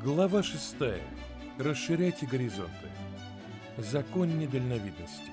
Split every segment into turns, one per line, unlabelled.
Глава 6. Расширяйте горизонты. Закон недальновидности.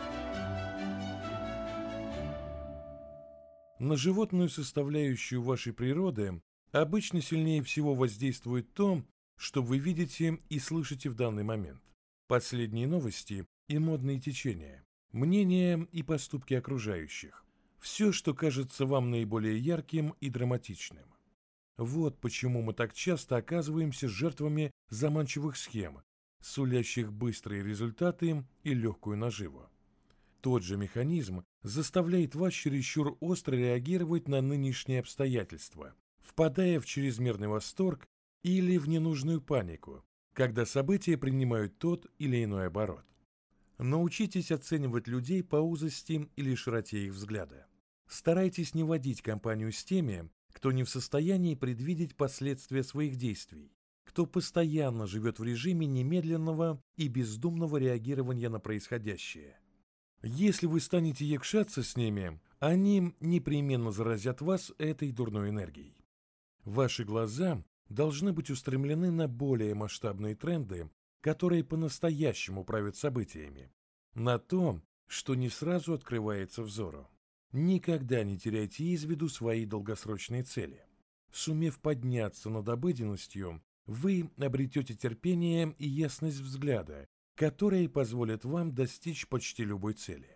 На животную составляющую вашей природы обычно сильнее всего воздействует то, что вы видите и слышите в данный момент. Последние новости и модные течения, мнения и поступки окружающих. Все, что кажется вам наиболее ярким и драматичным. Вот почему мы так часто оказываемся жертвами заманчивых схем, сулящих быстрые результаты и легкую наживу. Тот же механизм заставляет вас чересчур остро реагировать на нынешние обстоятельства, впадая в чрезмерный восторг или в ненужную панику, когда события принимают тот или иной оборот. Научитесь оценивать людей по узости или широте их взгляда. Старайтесь не водить компанию с теми, кто не в состоянии предвидеть последствия своих действий, кто постоянно живет в режиме немедленного и бездумного реагирования на происходящее. Если вы станете якшаться с ними, они непременно заразят вас этой дурной энергией. Ваши глаза должны быть устремлены на более масштабные тренды, которые по-настоящему правят событиями, на то, что не сразу открывается взору. Никогда не теряйте из виду свои долгосрочные цели. Сумев подняться над обыденностью, вы обретете терпение и ясность взгляда, которые позволят вам достичь почти любой цели.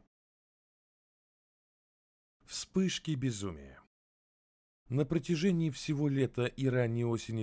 Вспышки безумия. На протяжении всего лета и ранней осени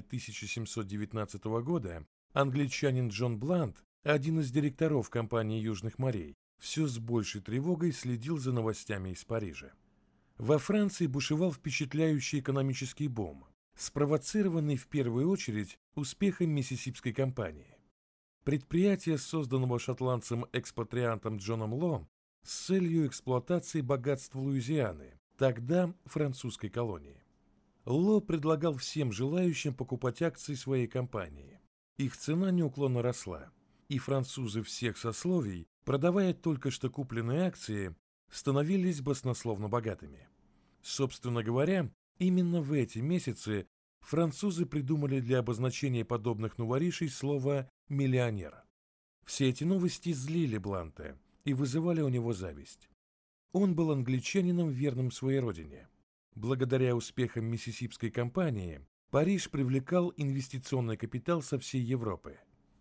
1719 года англичанин Джон Блант, один из директоров компании Южных морей, все с большей тревогой следил за новостями из Парижа. Во Франции бушевал впечатляющий экономический бум, спровоцированный в первую очередь успехом Миссисипской компании. Предприятие, созданного шотландцем-экспатриантом Джоном Ло с целью эксплуатации богатств Луизианы, тогда французской колонии. Ло предлагал всем желающим покупать акции своей компании. Их цена неуклонно росла, и французы всех сословий, продавая только что купленные акции, становились баснословно богатыми. Собственно говоря, именно в эти месяцы французы придумали для обозначения подобных новоришей слово «миллионер». Все эти новости злили Бланта и вызывали у него зависть. Он был англичанином, верным своей родине. Благодаря успехам Миссисипской компании Париж привлекал инвестиционный капитал со всей Европы.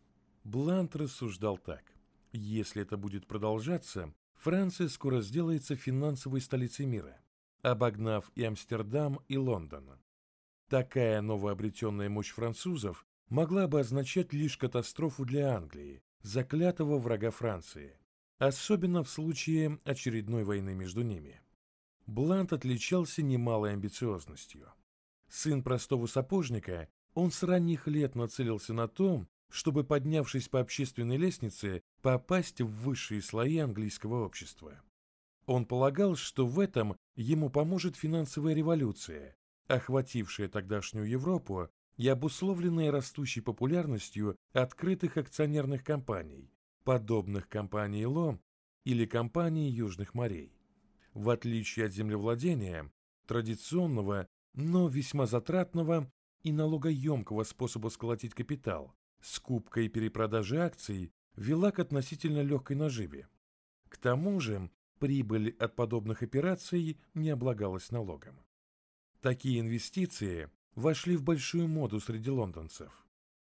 Блант рассуждал так. Если это будет продолжаться, Франция скоро сделается финансовой столицей мира, обогнав и Амстердам, и Лондон. Такая новообретенная мощь французов могла бы означать лишь катастрофу для Англии, заклятого врага Франции, особенно в случае очередной войны между ними. Блант отличался немалой амбициозностью. Сын простого сапожника, он с ранних лет нацелился на то, чтобы, поднявшись по общественной лестнице, попасть в высшие слои английского общества. Он полагал, что в этом ему поможет финансовая революция, охватившая тогдашнюю Европу и обусловленная растущей популярностью открытых акционерных компаний, подобных компании Ло или компании Южных морей. В отличие от землевладения, традиционного, но весьма затратного и налогоемкого способа сколотить капитал, скупка и перепродажа акций вела к относительно легкой наживе. К тому же прибыль от подобных операций не облагалась налогом. Такие инвестиции вошли в большую моду среди лондонцев.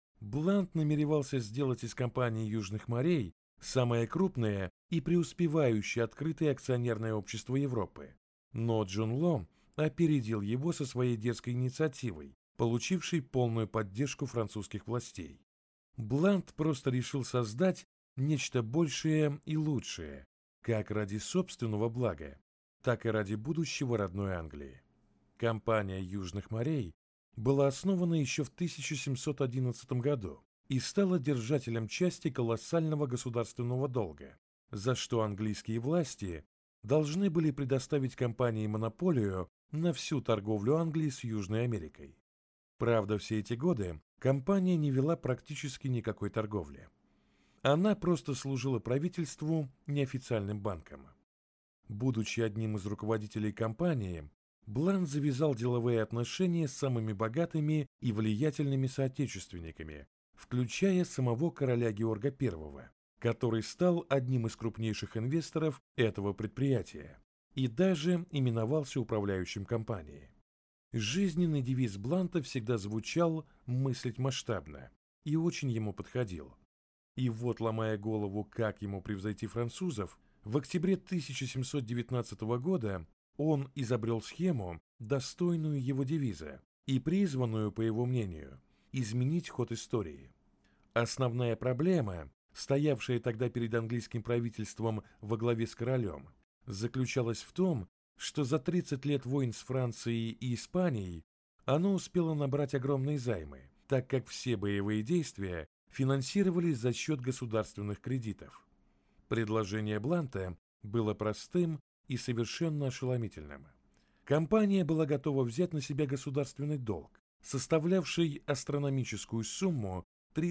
Блант намеревался сделать из компании Южных морей самое крупное и преуспевающее открытое акционерное общество Европы. Но Джон Ло опередил его со своей дерзкой инициативой, получившей полную поддержку французских властей. Блант просто решил создать нечто большее и лучшее, как ради собственного блага, так и ради будущего родной Англии. Компания Южных морей была основана еще в 1711 году и стала держателем части колоссального государственного долга, за что английские власти должны были предоставить компании монополию на всю торговлю Англии с Южной Америкой. Правда, все эти годы компания не вела практически никакой торговли. Она просто служила правительству неофициальным банком. Будучи одним из руководителей компании, Блант завязал деловые отношения с самыми богатыми и влиятельными соотечественниками, включая самого короля Георга I, который стал одним из крупнейших инвесторов этого предприятия и даже именовался управляющим компанией. Жизненный девиз Бланта всегда звучал «мыслить масштабно» и очень ему подходил. И вот, ломая голову, как ему превзойти французов, в октябре 1719 года он изобрел схему, достойную его девиза и призванную, по его мнению, изменить ход истории. Основная проблема, стоявшая тогда перед английским правительством во главе с королем, заключалась в том, что за 30 лет войн с Францией и Испанией оно успело набрать огромные займы, так как все боевые действия финансировались за счет государственных кредитов. Предложение Бланта было простым и совершенно ошеломительным. Компания была готова взять на себя государственный долг, составлявший астрономическую сумму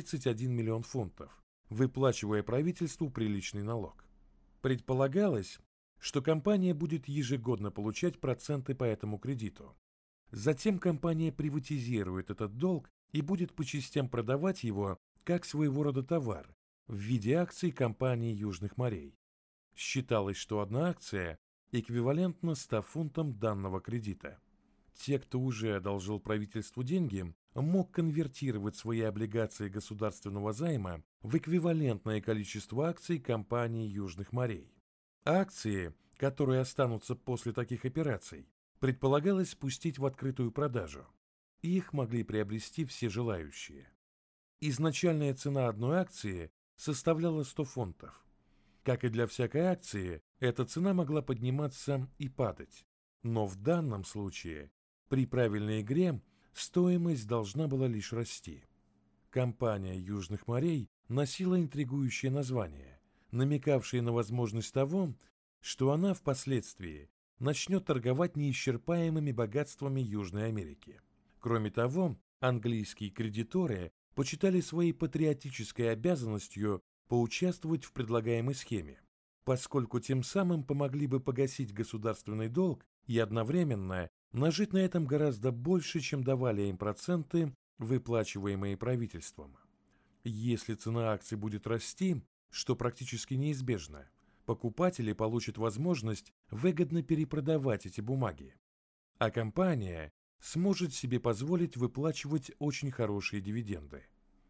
31 миллион фунтов, выплачивая правительству приличный налог. Предполагалось, что компания будет ежегодно получать проценты по этому кредиту. Затем компания приватизирует этот долг и будет по частям продавать его как своего рода товар в виде акций компании Южных морей. Считалось, что одна акция эквивалентна 100 фунтам данного кредита. Те, кто уже одолжил правительству деньги, мог конвертировать свои облигации государственного займа в эквивалентное количество акций компании Южных морей. Акции, которые останутся после таких операций, предполагалось спустить в открытую продажу. Их могли приобрести все желающие. Изначальная цена одной акции составляла 100 фунтов. Как и для всякой акции, эта цена могла подниматься и падать. Но в данном случае, при правильной игре, стоимость должна была лишь расти. Компания Южных морей носила интригующее название, намекавшее на возможность того, что она впоследствии начнет торговать неисчерпаемыми богатствами Южной Америки. Кроме того, английские кредиторы почитали своей патриотической обязанностью поучаствовать в предлагаемой схеме, поскольку тем самым помогли бы погасить государственный долг и одновременно нажить на этом гораздо больше, чем давали им проценты, выплачиваемые правительством. Если цена акций будет расти, что практически неизбежно, покупатели получат возможность выгодно перепродавать эти бумаги, а компания сможет себе позволить выплачивать очень хорошие дивиденды.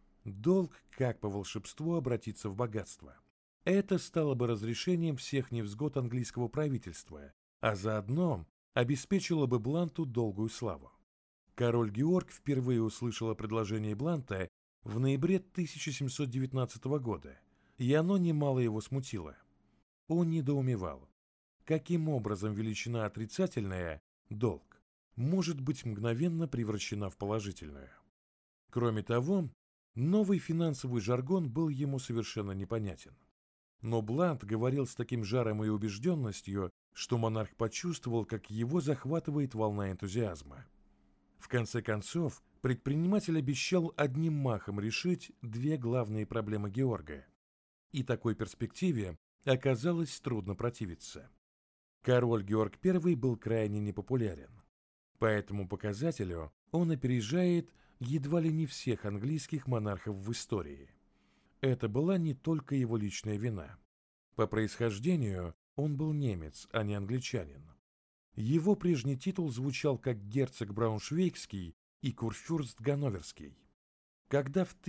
Долг, как по волшебству, обратится в богатство. Это стало бы разрешением всех невзгод английского правительства, а заодно обеспечило бы Бланту долгую славу. Король Георг впервые услышал о предложении Бланта в ноябре 1719 года, и оно немало его смутило. Он недоумевал, каким образом величина отрицательная, долг, может быть мгновенно превращена в положительную. Кроме того, новый финансовый жаргон был ему совершенно непонятен. Но Блант говорил с таким жаром и убежденностью, что монарх почувствовал, как его захватывает волна энтузиазма. В конце концов, предприниматель обещал одним махом решить две главные проблемы Георга. И такой перспективе оказалось трудно противиться. Король Георг I был крайне непопулярен. По этому показателю он опережает едва ли не всех английских монархов в истории. Это была не только его личная вина. По происхождению он был немец, а не англичанин. Его прежний титул звучал как герцог Брауншвейгский и курфюрст Ганноверский. Когда в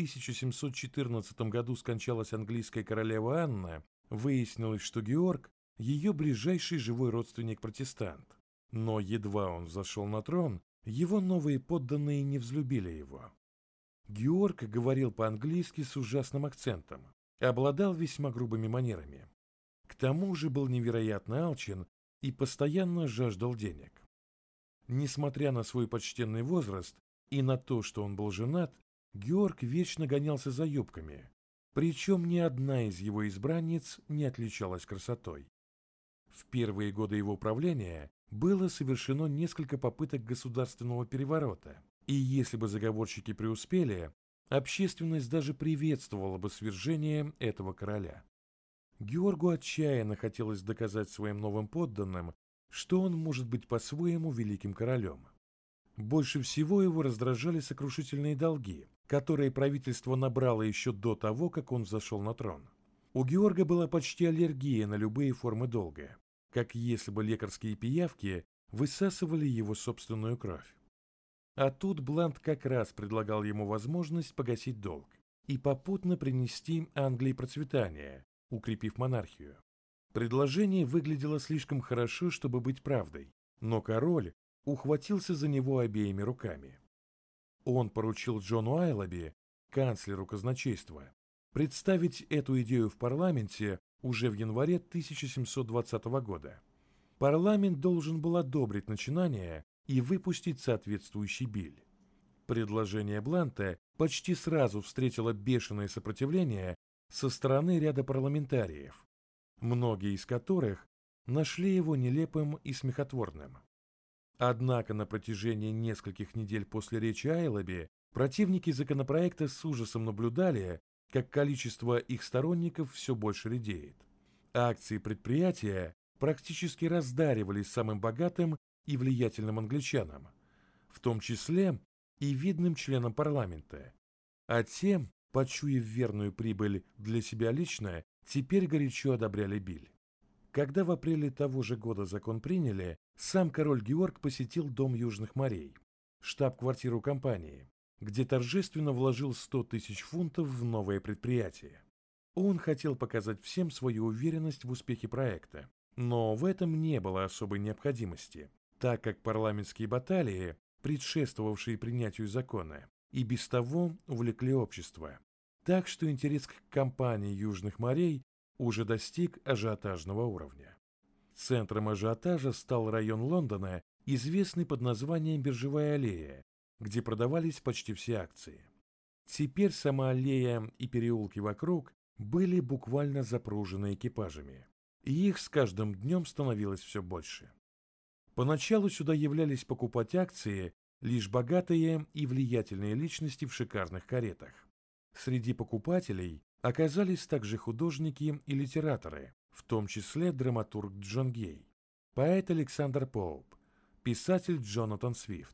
1714 году скончалась английская королева Анна, выяснилось, что Георг – ее ближайший живой родственник-протестант. Но едва он взошел на трон, его новые подданные не взлюбили его. Георг говорил по-английски с ужасным акцентом, обладал весьма грубыми манерами. К тому же был невероятно алчен и постоянно жаждал денег. Несмотря на свой почтенный возраст и на то, что он был женат, Георг вечно гонялся за юбками, причем ни одна из его избранниц не отличалась красотой. В первые годы его правления было совершено несколько попыток государственного переворота, и если бы заговорщики преуспели, общественность даже приветствовала бы свержение этого короля. Георгу отчаянно хотелось доказать своим новым подданным, что он может быть по-своему великим королем. Больше всего его раздражали сокрушительные долги, которые правительство набрало еще до того, как он взошел на трон. У Георга была почти аллергия на любые формы долга, как если бы лекарские пиявки высасывали его собственную кровь. А тут Блант как раз предлагал ему возможность погасить долг и попутно принести Англии процветание, укрепив монархию. Предложение выглядело слишком хорошо, чтобы быть правдой, но король ухватился за него обеими руками. Он поручил Джону Айлоби, канцлеру казначейства, представить эту идею в парламенте уже в январе 1720 года. Парламент должен был одобрить начинание и выпустить соответствующий биль. Предложение Бланта почти сразу встретило бешеное сопротивление со стороны ряда парламентариев, многие из которых нашли его нелепым и смехотворным. Однако на протяжении нескольких недель после речи Айлоби противники законопроекта с ужасом наблюдали, как количество их сторонников все больше редеет. Акции предприятия практически раздаривались самым богатым и влиятельным англичанам, в том числе и видным членам парламента, а тем, почуяв верную прибыль для себя лично, теперь горячо одобряли биль. Когда в апреле того же года закон приняли, сам король Георг посетил Дом Южных морей, штаб-квартиру компании, где торжественно вложил 100 тысяч фунтов в новое предприятие. Он хотел показать всем свою уверенность в успехе проекта, но в этом не было особой необходимости, так как парламентские баталии, предшествовавшие принятию закона, и без того увлекли общество. Так что интерес к компании Южных морей уже достиг ажиотажного уровня. Центром ажиотажа стал район Лондона, известный под названием Биржевая аллея, где продавались почти все акции. Теперь сама аллея и переулки вокруг были буквально запружены экипажами, и их с каждым днем становилось все больше. Поначалу сюда являлись покупать акции лишь богатые и влиятельные личности в шикарных каретах. Среди покупателей оказались также художники и литераторы, в том числе драматург Джон Гей, поэт Александр Поуп, писатель Джонатан Свифт.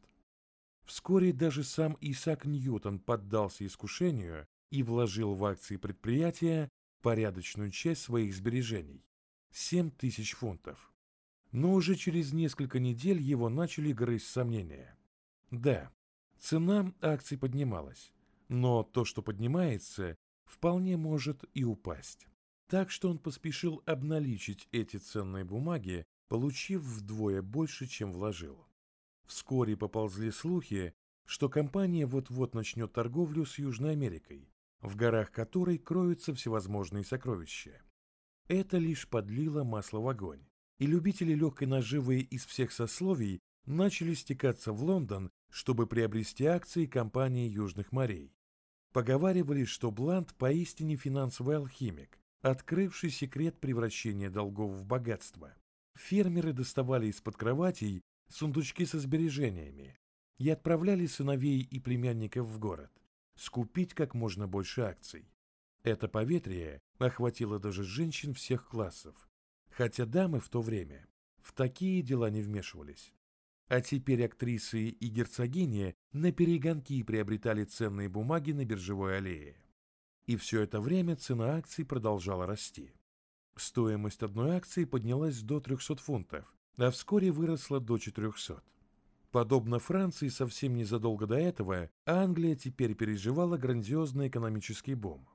Вскоре даже сам Исаак Ньютон поддался искушению и вложил в акции предприятия порядочную часть своих сбережений – 7 тысяч фунтов. Но уже через несколько недель его начали грызть сомнения. Да, цена акций поднималась, но то, что поднимается, вполне может и упасть. Так что он поспешил обналичить эти ценные бумаги, получив вдвое больше, чем вложил. Вскоре поползли слухи, что компания вот-вот начнет торговлю с Южной Америкой, в горах которой кроются всевозможные сокровища. Это лишь подлило масло в огонь, и любители легкой наживы из всех сословий начали стекаться в Лондон, чтобы приобрести акции компании Южных морей. Поговаривали, что Блант поистине финансовый алхимик, открывший секрет превращения долгов в богатство. Фермеры доставали из-под кроватей сундучки со сбережениями и отправляли сыновей и племянников в город, скупить как можно больше акций. Это поветрие охватило даже женщин всех классов, хотя дамы в то время в такие дела не вмешивались. А теперь актрисы и герцогини наперегонки приобретали ценные бумаги на биржевой аллее. И все это время цена акций продолжала расти. Стоимость одной акции поднялась до 300 фунтов, а вскоре выросла до 400. Подобно Франции совсем незадолго до этого, Англия теперь переживала грандиозный экономический бум.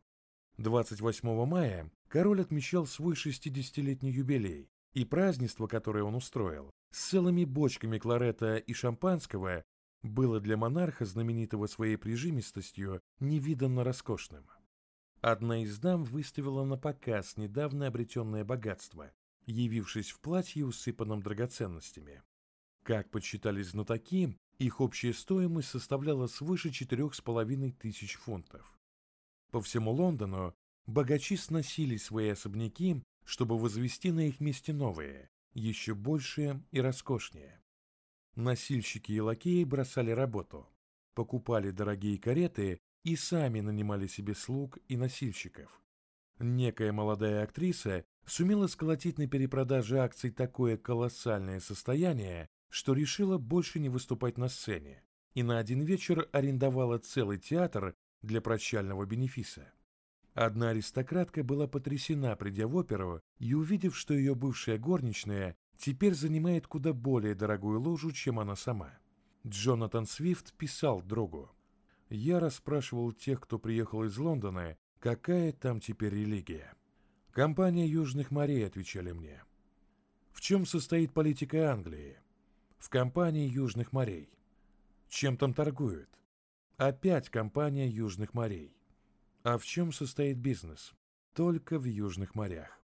28 мая король отмечал свой 60-летний юбилей, и празднество, которое он устроил, с целыми бочками кларета и шампанского, было для монарха, знаменитого своей прижимистостью, невиданно роскошным. Одна из дам выставила на показ недавно обретенное богатство, явившись в платье, усыпанном драгоценностями. Как подсчитали знатоки, их общая стоимость составляла свыше 4500 фунтов. По всему Лондону богачи сносили свои особняки, чтобы возвести на их месте новые, еще большие и роскошнее. Носильщики и лакеи бросали работу, покупали дорогие кареты и сами нанимали себе слуг и носильщиков. Некая молодая актриса сумела сколотить на перепродаже акций такое колоссальное состояние, что решила больше не выступать на сцене и на один вечер арендовала целый театр для прощального бенефиса. Одна аристократка была потрясена, придя в оперу и увидев, что ее бывшая горничная теперь занимает куда более дорогую ложу, чем она сама. Джонатан Свифт писал другу: «Я расспрашивал тех, кто приехал из Лондона, какая там теперь религия. Компания Южных морей», — отвечали мне. В чем состоит политика Англии? В компании Южных морей. Чем там торгуют? Опять компания Южных морей. А в чем состоит бизнес? Только в Южных морях.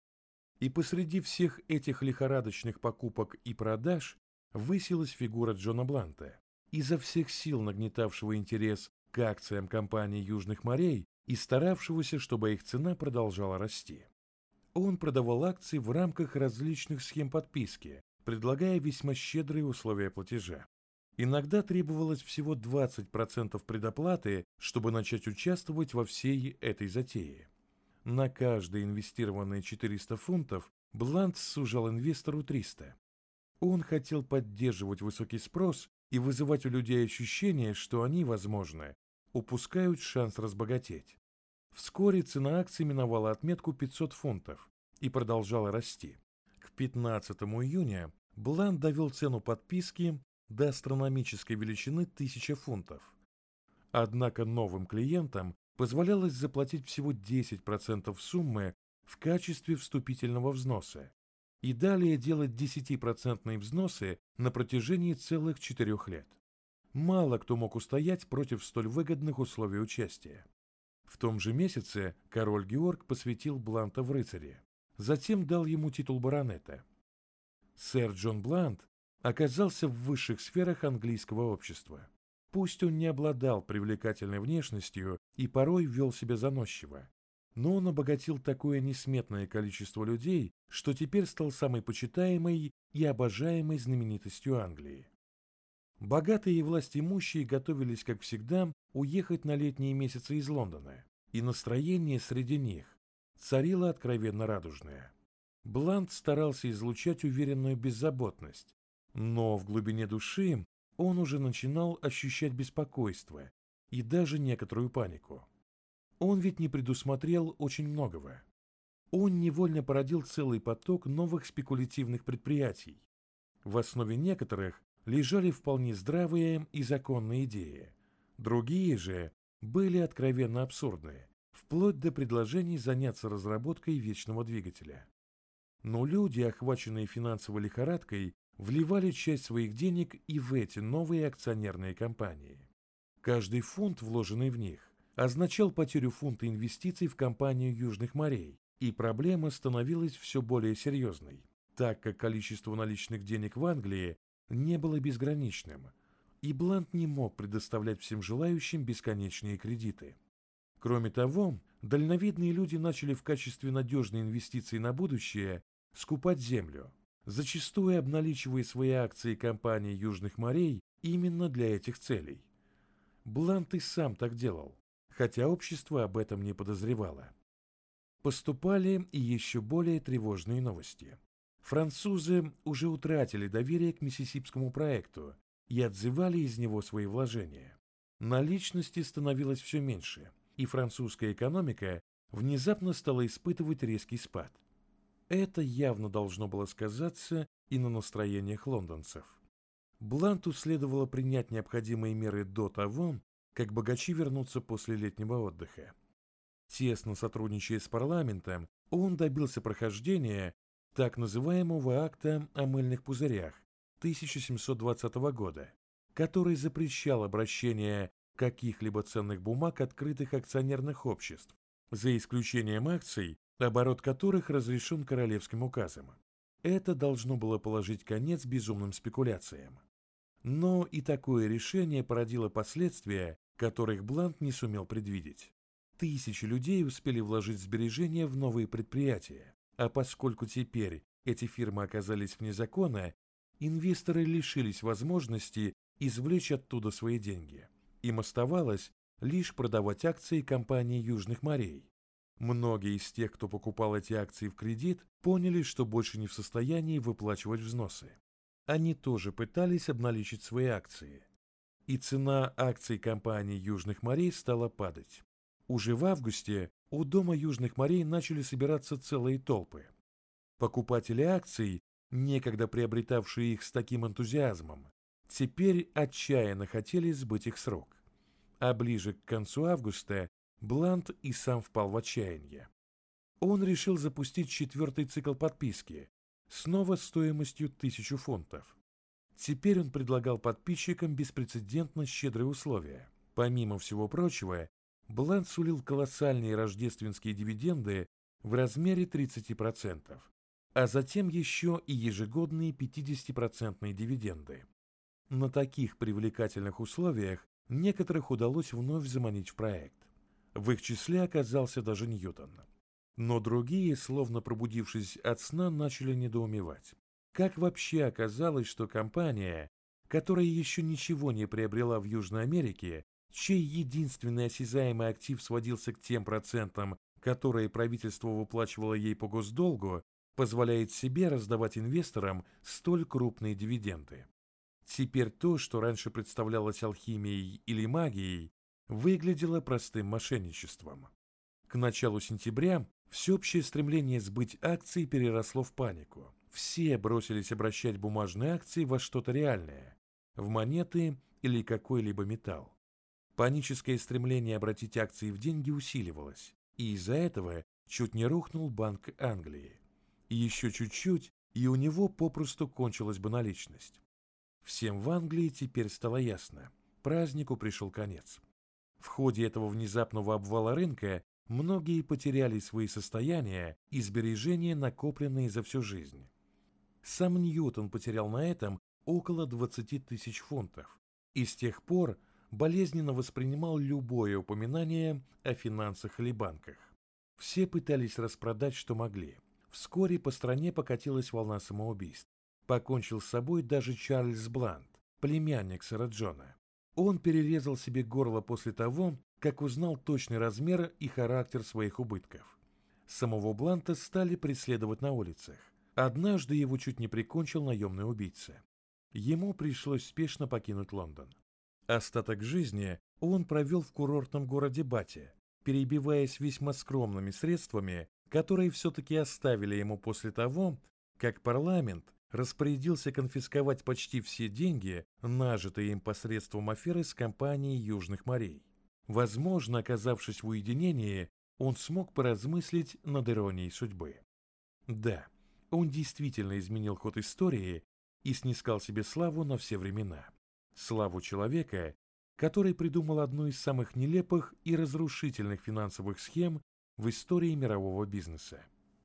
И посреди всех этих лихорадочных покупок и продаж высилась фигура Джона Бланта, изо всех сил нагнетавшего интерес к акциям компании Южных морей и старавшегося, чтобы их цена продолжала расти. Он продавал акции в рамках различных схем подписки, предлагая весьма щедрые условия платежа. Иногда требовалось всего 20% предоплаты, чтобы начать участвовать во всей этой затее. На каждые инвестированные 400 фунтов Блант сужал инвестору 300. Он хотел поддерживать высокий спрос и вызывать у людей ощущение, что они, возможно, упускают шанс разбогатеть. Вскоре цена акций миновала отметку 500 фунтов и продолжала расти. К 15 июня Блант довел цену подписки до астрономической величины 1000 фунтов. Однако новым клиентам позволялось заплатить всего 10% суммы в качестве вступительного взноса и далее делать 10% взносы на протяжении целых 4 лет. Мало кто мог устоять против столь выгодных условий участия. В том же месяце король Георг посвятил Бланта в рыцари, затем дал ему титул баронета. Сэр Джон Блант оказался в высших сферах английского общества. Пусть он не обладал привлекательной внешностью и порой вел себя заносчиво, но он обогатил такое несметное количество людей, что теперь стал самой почитаемой и обожаемой знаменитостью Англии. Богатые и властимущие готовились, как всегда, уехать на летние месяцы из Лондона, и настроение среди них царило откровенно радужное. Блант старался излучать уверенную беззаботность, но в глубине души он уже начинал ощущать беспокойство и даже некоторую панику. Он ведь не предусмотрел очень многого. Он невольно породил целый поток новых спекулятивных предприятий. В основе некоторых лежали вполне здравые и законные идеи. Другие же были откровенно абсурдные, вплоть до предложений заняться разработкой вечного двигателя. Но люди, охваченные финансовой лихорадкой, вливали часть своих денег и в эти новые акционерные компании. Каждый фунт, вложенный в них, означал потерю фунта инвестиций в компанию Южных морей, и проблема становилась все более серьезной, так как количество наличных денег в Англии не было безграничным, и Блант не мог предоставлять всем желающим бесконечные кредиты. Кроме того, дальновидные люди начали в качестве надежной инвестиции на будущее скупать землю, зачастую обналичивая свои акции компании Южных морей именно для этих целей. Блант и сам так делал, хотя общество об этом не подозревало. Поступали и еще более тревожные новости. Французы уже утратили доверие к Миссисипскому проекту и отзывали из него свои вложения. Наличности становилось все меньше, и французская экономика внезапно стала испытывать резкий спад. Это явно должно было сказаться и на настроениях лондонцев. Бланту следовало принять необходимые меры до того, как богачи вернутся после летнего отдыха. Тесно сотрудничая с парламентом, он добился прохождения так называемого акта о мыльных пузырях 1720 года, который запрещал обращение каких-либо ценных бумаг открытых акционерных обществ, за исключением акций, оборот которых разрешен королевским указом. Это должно было положить конец безумным спекуляциям. Но и такое решение породило последствия, которых Блант не сумел предвидеть. Тысячи людей успели вложить сбережения в новые предприятия, а поскольку теперь эти фирмы оказались вне закона, инвесторы лишились возможности извлечь оттуда свои деньги. Им оставалось лишь продавать акции компании Южных морей, Многие из тех, кто покупал эти акции в кредит, поняли, что больше не в состоянии выплачивать взносы. Они тоже пытались обналичить свои акции. И цена акций компании Южных морей стала падать. Уже в августе у Дома Южных морей начали собираться целые толпы. Покупатели акций, некогда приобретавшие их с таким энтузиазмом, теперь отчаянно хотели сбыть их с рук. А ближе к концу августа Блант и сам впал в отчаяние. Он решил запустить 4-й цикл подписки, снова стоимостью 1000 фунтов. Теперь он предлагал подписчикам беспрецедентно щедрые условия. Помимо всего прочего, Блант сулил колоссальные рождественские дивиденды в размере 30%, а затем еще и ежегодные 50% дивиденды. На таких привлекательных условиях некоторых удалось вновь заманить в проект. В их числе оказался даже Ньютон. Но другие, словно пробудившись от сна, начали недоумевать. Как вообще оказалось, что компания, которая еще ничего не приобрела в Южной Америке, чей единственный осязаемый актив сводился к тем процентам, которые правительство выплачивало ей по госдолгу, позволяет себе раздавать инвесторам столь крупные дивиденды? Теперь то, что раньше представлялось алхимией или магией, выглядело простым мошенничеством. К началу сентября всеобщее стремление сбыть акции переросло в панику. Все бросились обращать бумажные акции во что-то реальное, в монеты или какой-либо металл. Паническое стремление обратить акции в деньги усиливалось, и из-за этого чуть не рухнул Банк Англии. И еще чуть-чуть, и у него попросту кончилась бы наличность. Всем в Англии теперь стало ясно, празднику пришел конец. В ходе этого внезапного обвала рынка многие потеряли свои состояния и сбережения, накопленные за всю жизнь. Сам Ньютон потерял на этом около 20 000 фунтов и с тех пор болезненно воспринимал любое упоминание о финансах или банках. Все пытались распродать, что могли. Вскоре по стране покатилась волна самоубийств. Покончил с собой даже Чарльз Блант, племянник сэра Джона. Он перерезал себе горло после того, как узнал точный размер и характер своих убытков. Самого Бланта стали преследовать на улицах. Однажды его чуть не прикончил наемный убийца. Ему пришлось спешно покинуть Лондон. Остаток жизни он провел в курортном городе Бати, перебиваясь весьма скромными средствами, которые все-таки оставили ему после того, как парламент распорядился конфисковать почти все деньги, нажитые им посредством аферы с компанией Южных морей. Возможно, оказавшись в уединении, он смог поразмыслить над иронией судьбы. Да, он действительно изменил ход истории и снискал себе славу на все времена. Славу человека, который придумал одну из самых нелепых и разрушительных финансовых схем в истории мирового бизнеса.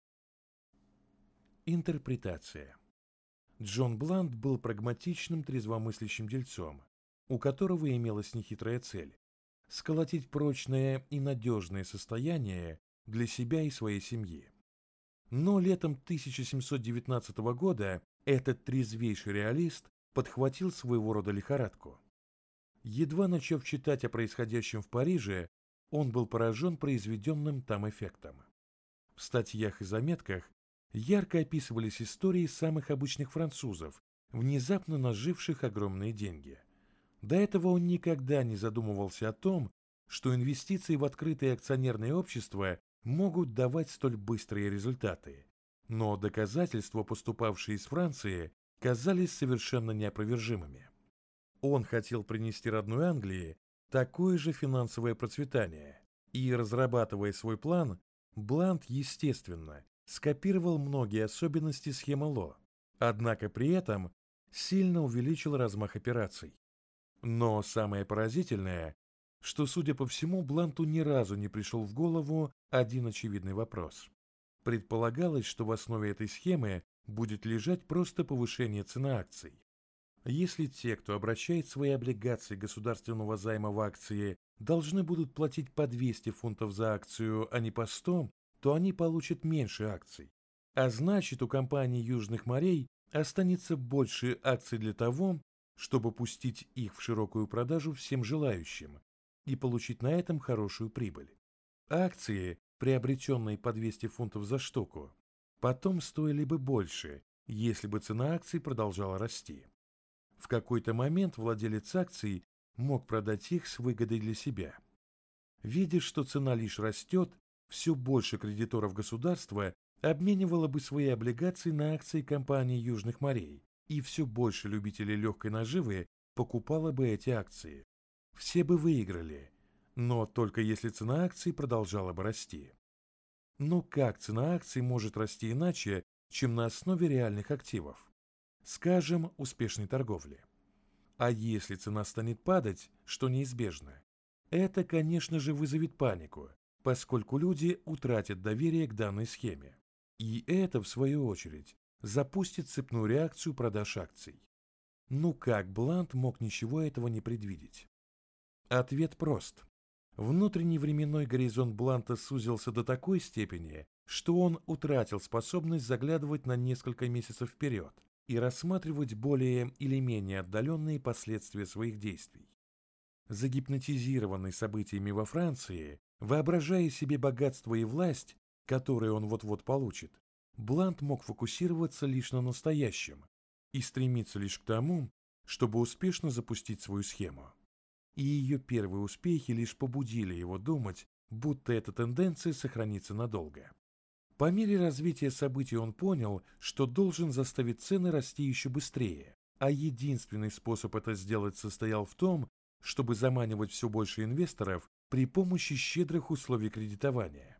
Интерпретация. Джон Блант был прагматичным, трезвомыслящим дельцом, у которого имелась нехитрая цель – сколотить прочное и надежное состояние для себя и своей семьи. Но летом 1719 года этот трезвейший реалист подхватил своего рода лихорадку. Едва начав читать о происходящем в Париже, он был поражен произведенным там эффектом. В статьях и заметках ярко описывались истории самых обычных французов, внезапно наживших огромные деньги. До этого он никогда не задумывался о том, что инвестиции в открытые акционерные общества могут давать столь быстрые результаты. Но доказательства, поступавшие из Франции, казались совершенно неопровержимыми. Он хотел принести родной Англии такое же финансовое процветание, и, разрабатывая свой план, Блант, естественно, скопировал многие особенности схемы Ло, однако при этом сильно увеличил размах операций. Но самое поразительное, что, судя по всему, Бланту ни разу не пришел в голову один очевидный вопрос. Предполагалось, что в основе этой схемы будет лежать просто повышение цены акций. Если те, кто обращает свои облигации государственного займа в акции, должны будут платить по 200 фунтов за акцию, а не по 100, то они получат меньше акций. А значит, у компании Южных морей останется больше акций для того, чтобы пустить их в широкую продажу всем желающим и получить на этом хорошую прибыль. Акции приобретенные по 200 фунтов за штуку, потом стоили бы больше, если бы цена акций продолжала расти. В какой-то момент владелец акций мог продать их с выгодой для себя. Видя, что цена лишь растет, все больше кредиторов государства обменивало бы свои облигации на акции компании Южных морей, и все больше любителей легкой наживы покупало бы эти акции. Все бы выиграли, но только если цена акций продолжала бы расти. Но как цена акций может расти иначе, чем на основе реальных активов? Скажем, успешной торговли. А если цена станет падать, что неизбежно, это, конечно же, вызовет панику, поскольку люди утратят доверие к данной схеме. И это, в свою очередь, запустит цепную реакцию продаж акций. Ну как Блант мог ничего этого не предвидеть? Ответ прост. Внутренний временной горизонт Бланта сузился до такой степени, что он утратил способность заглядывать на несколько месяцев вперед и рассматривать более или менее отдаленные последствия своих действий. Загипнотизированный событиями во Франции, воображая себе богатство и власть, которые он вот-вот получит, Блант мог фокусироваться лишь на настоящем и стремиться лишь к тому, чтобы успешно запустить свою схему. И ее первые успехи лишь побудили его думать, будто эта тенденция сохранится надолго. По мере развития событий он понял, что должен заставить цены расти еще быстрее, а единственный способ это сделать состоял в том, чтобы заманивать все больше инвесторов при помощи щедрых условий кредитования.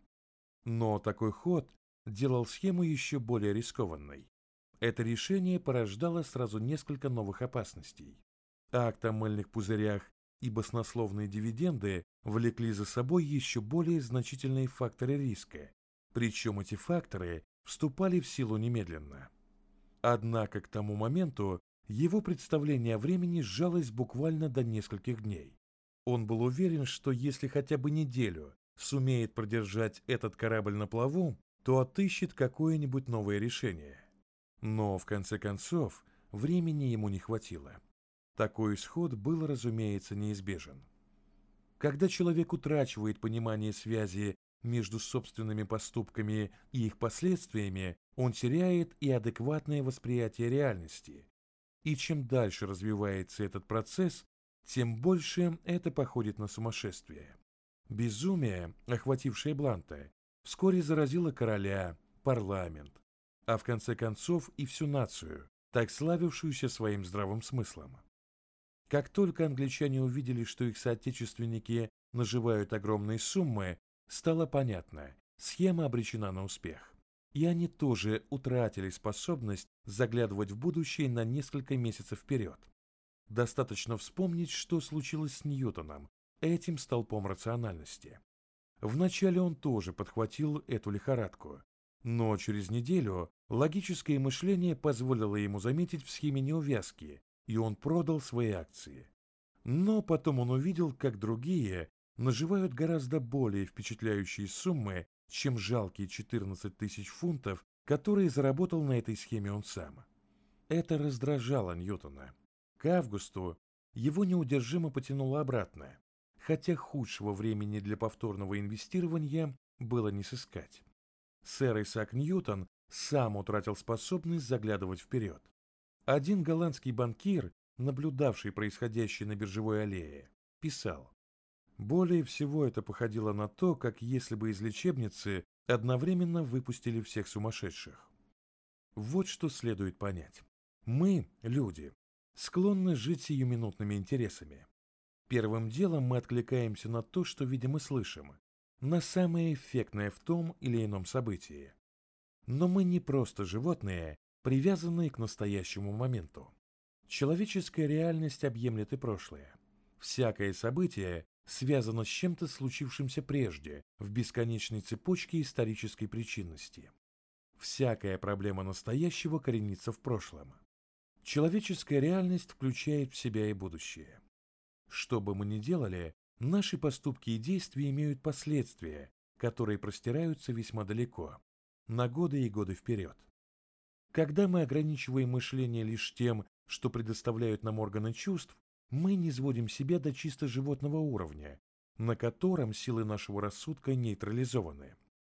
Но такой ход делал схему еще более рискованной. Это решение порождало сразу несколько новых опасностей. Акт о мыльных пузырях и баснословные дивиденды влекли за собой еще более значительные факторы риска, причем эти факторы вступали в силу немедленно. Однако к тому моменту его представление о времени сжалось буквально до нескольких дней. Он был уверен, что если хотя бы неделю сумеет продержать этот корабль на плаву, то отыщет какое-нибудь новое решение. Но, в конце концов, времени ему не хватило. Такой исход был, разумеется, неизбежен. Когда человек утрачивает понимание связи между собственными поступками и их последствиями, он теряет и адекватное восприятие реальности. И чем дальше развивается этот процесс, тем больше это походит на сумасшествие. Безумие, охватившее Бланта, вскоре заразило короля, парламент, а в конце концов и всю нацию, так славившуюся своим здравым смыслом. Как только англичане увидели, что их соотечественники наживают огромные суммы, стало понятно, схема обречена на успех. И они тоже утратили способность заглядывать в будущее на несколько месяцев вперед. Достаточно вспомнить, что случилось с Ньютоном, этим столпом рациональности. Вначале он тоже подхватил эту лихорадку, но через неделю логическое мышление позволило ему заметить в схеме неувязки, и он продал свои акции. Но потом он увидел, как другие наживают гораздо более впечатляющие суммы, чем жалкие 14 тысяч фунтов, которые заработал на этой схеме он сам. Это раздражало Ньютона. К августу его неудержимо потянуло обратно, хотя худшего времени для повторного инвестирования было не сыскать. Сэр Исаак Ньютон сам утратил способность заглядывать вперед. Один голландский банкир, наблюдавший происходящее на биржевой аллее, писал: «Более всего это походило на то, как если бы из лечебницы одновременно выпустили всех сумасшедших». Вот что следует понять. Мы, люди, склонны жить сиюминутными интересами. Первым делом мы откликаемся на то, что видим и слышим, на самое эффектное в том или ином событии. Но мы не просто животные, привязанные к настоящему моменту. Человеческая реальность объемлет и прошлое. Всякое событие связано с чем-то случившимся прежде, в бесконечной цепочке исторической причинности. Всякая проблема настоящего коренится в прошлом. Человеческая реальность включает в себя и будущее. Что бы мы ни делали, наши поступки и действия имеют последствия, которые простираются весьма далеко, на годы и годы вперед. Когда мы ограничиваем мышление лишь тем, что предоставляют нам органы чувств, мы низводим себя до чисто животного уровня, на котором силы нашего рассудка нейтрализованы.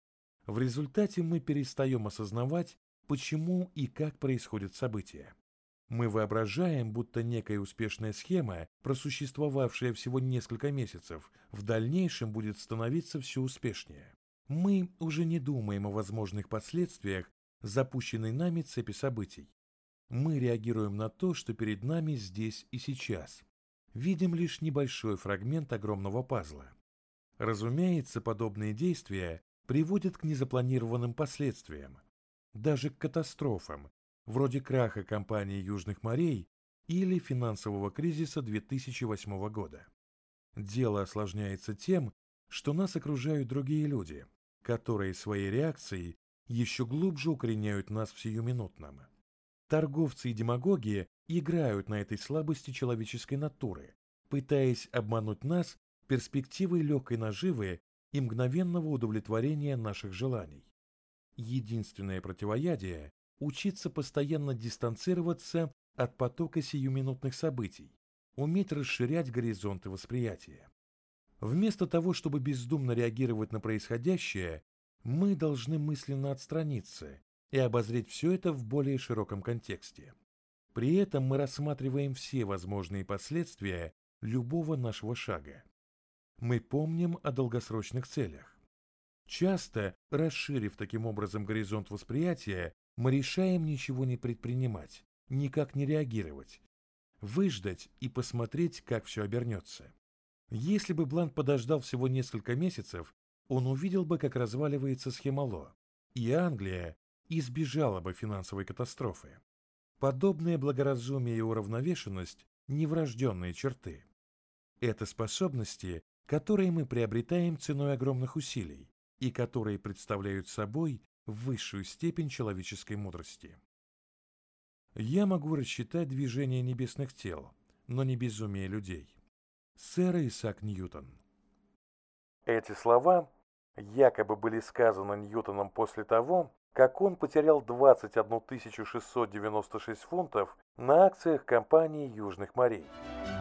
В результате мы перестаем осознавать, почему и как происходят события. Мы воображаем, будто некая успешная схема, просуществовавшая всего несколько месяцев, в дальнейшем будет становиться все успешнее. Мы уже не думаем о возможных последствиях запущенной нами цепи событий. Мы реагируем на то, что перед нами здесь и сейчас. Видим лишь небольшой фрагмент огромного пазла. Разумеется, подобные действия приводят к незапланированным последствиям, даже к катастрофам, вроде краха компании Южных морей или финансового кризиса 2008 года. Дело осложняется тем, что нас окружают другие люди, которые своей реакцией еще глубже укореняют нас в сиюминутном. Торговцы и демагоги играют на этой слабости человеческой натуры, пытаясь обмануть нас перспективой легкой наживы и мгновенного удовлетворения наших желаний. Единственное противоядие – учиться постоянно дистанцироваться от потока сиюминутных событий, уметь расширять горизонты восприятия. Вместо того, чтобы бездумно реагировать на происходящее, мы должны мысленно отстраниться и обозреть все это в более широком контексте. При этом мы рассматриваем все возможные последствия любого нашего шага. Мы помним о долгосрочных целях. Часто, расширив таким образом горизонт восприятия, мы решаем ничего не предпринимать, никак не реагировать, выждать и посмотреть, как все обернется. Если бы Блант подождал всего несколько месяцев, он увидел бы, как разваливается схема Ло, и Англия избежала бы финансовой катастрофы. Подобное благоразумие и уравновешенность – неврожденные черты. Это способности, которые мы приобретаем ценой огромных усилий и которые представляют собой высшую степень человеческой мудрости. Я могу рассчитать движение небесных тел, но не безумие людей. Сэр Исаак Ньютон.
Эти слова якобы были сказаны Ньютоном после того, как он потерял 21 696 фунтов на акциях компании Южных морей.